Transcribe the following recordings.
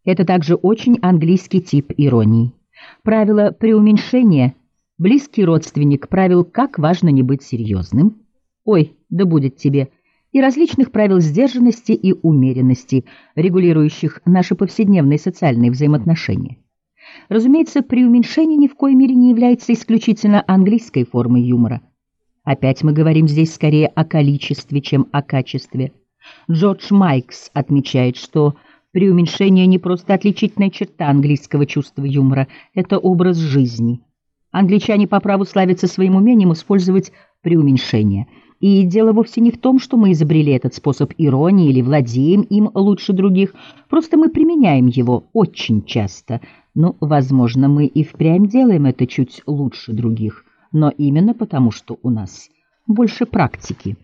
Это также очень английский тип иронии. Правило преуменьшения – близкий родственник правил «как важно не быть серьезным», «ой, да будет тебе», и различных правил сдержанности и умеренности, регулирующих наши повседневные социальные взаимоотношения. Разумеется, преуменьшение ни в коей мере не является исключительно английской формой юмора. Опять мы говорим здесь скорее о количестве, чем о качестве. Джордж Майкс отмечает, что преуменьшение не просто отличительная черта английского чувства юмора, это образ жизни. Англичане по праву славятся своим умением использовать преуменьшение. И дело вовсе не в том, что мы изобрели этот способ иронии или владеем им лучше других, просто мы применяем его очень часто. Ну, возможно, мы и впрямь делаем это чуть лучше других, но именно потому, что у нас больше практики.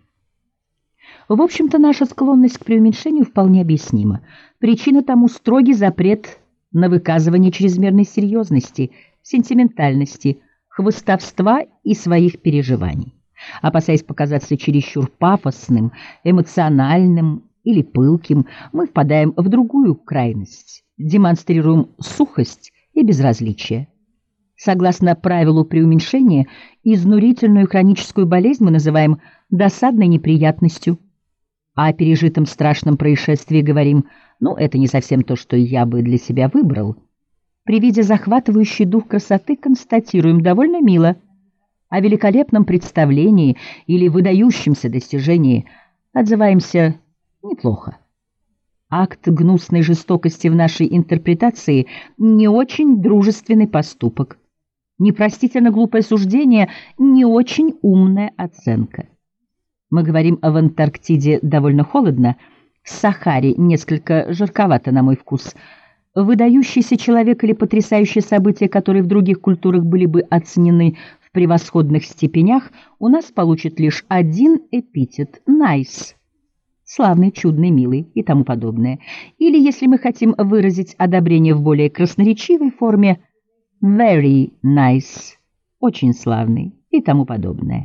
В общем-то, наша склонность к преуменьшению вполне объяснима. Причина тому строгий запрет на выказывание чрезмерной серьезности, сентиментальности, хвастовства и своих переживаний. Опасаясь показаться чересчур пафосным, эмоциональным или пылким, мы впадаем в другую крайность, демонстрируем сухость и безразличие. Согласно правилу преуменьшения, изнурительную хроническую болезнь мы называем досадной неприятностью, а о пережитом страшном происшествии говорим: ну, это не совсем то, что я бы для себя выбрал. При виде захватывающий дух красоты констатируем: довольно мило. О великолепном представлении или выдающемся достижении отзываемся неплохо. Акт гнусной жестокости в нашей интерпретации не очень дружественный поступок. Непростительно глупое суждение не очень умная оценка. Мы говорим в Антарктиде довольно холодно, в Сахаре несколько жарковато, на мой вкус. Выдающийся человек или потрясающее событие, которые в других культурах были бы оценены в превосходных степенях, у нас получит лишь один эпитет – nice. Славный, чудный, милый и тому подобное. Или, если мы хотим выразить одобрение в более красноречивой форме, very nice, очень славный и тому подобное.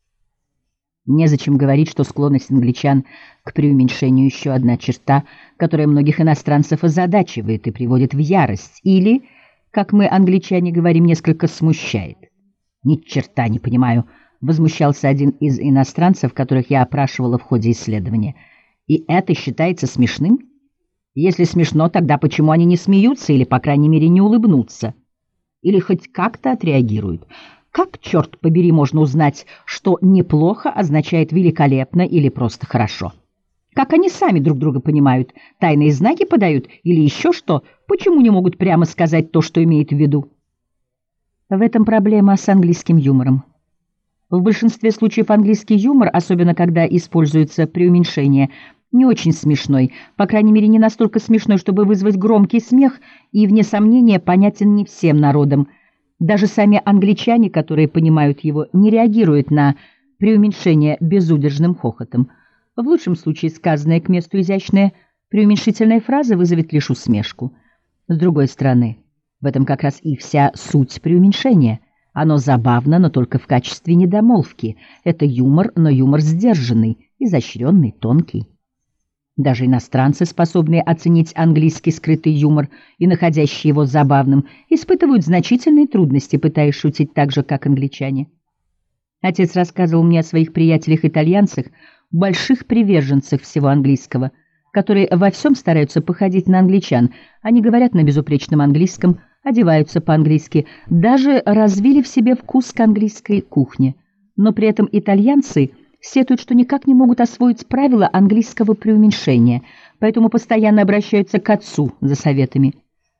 Незачем говорить, что склонность англичан к преуменьшению еще одна черта, которая многих иностранцев озадачивает и приводит в ярость, или, как мы, англичане, говорим, несколько смущает. «Ни черта не понимаю», — возмущался один из иностранцев, которых я опрашивала в ходе исследования. «И это считается смешным? Если смешно, тогда почему они не смеются или, по крайней мере, не улыбнутся? Или хоть как-то отреагируют? Как, черт побери, можно узнать, что неплохо означает великолепно или просто хорошо? Как они сами друг друга понимают? Тайные знаки подают или еще что? Почему не могут прямо сказать то, что имеют в виду?» В этом проблема с английским юмором. В большинстве случаев английский юмор, особенно когда используется преуменьшение, не очень смешной, по крайней мере, не настолько смешной, чтобы вызвать громкий смех, и, вне сомнения, понятен не всем народам. Даже сами англичане, которые понимают его, не реагируют на преуменьшение безудержным хохотом. В лучшем случае сказанная к месту изящная преуменьшительная фраза вызовет лишь усмешку. С другой стороны, в этом как раз и вся суть преуменьшения. Оно забавно, но только в качестве недомолвки. Это юмор, но юмор сдержанный, изощренный, тонкий. Даже иностранцы, способные оценить английский скрытый юмор и находящие его забавным, испытывают значительные трудности, пытаясь шутить так же, как англичане. Отец рассказывал мне о своих приятелях-итальянцах, больших приверженцах всего английского, которые во всем стараются походить на англичан. Они говорят на безупречном английском, одеваются по-английски, даже развили в себе вкус к английской кухне. Но при этом итальянцы сетуют, что никак не могут освоить правила английского преуменьшения, поэтому постоянно обращаются к отцу за советами.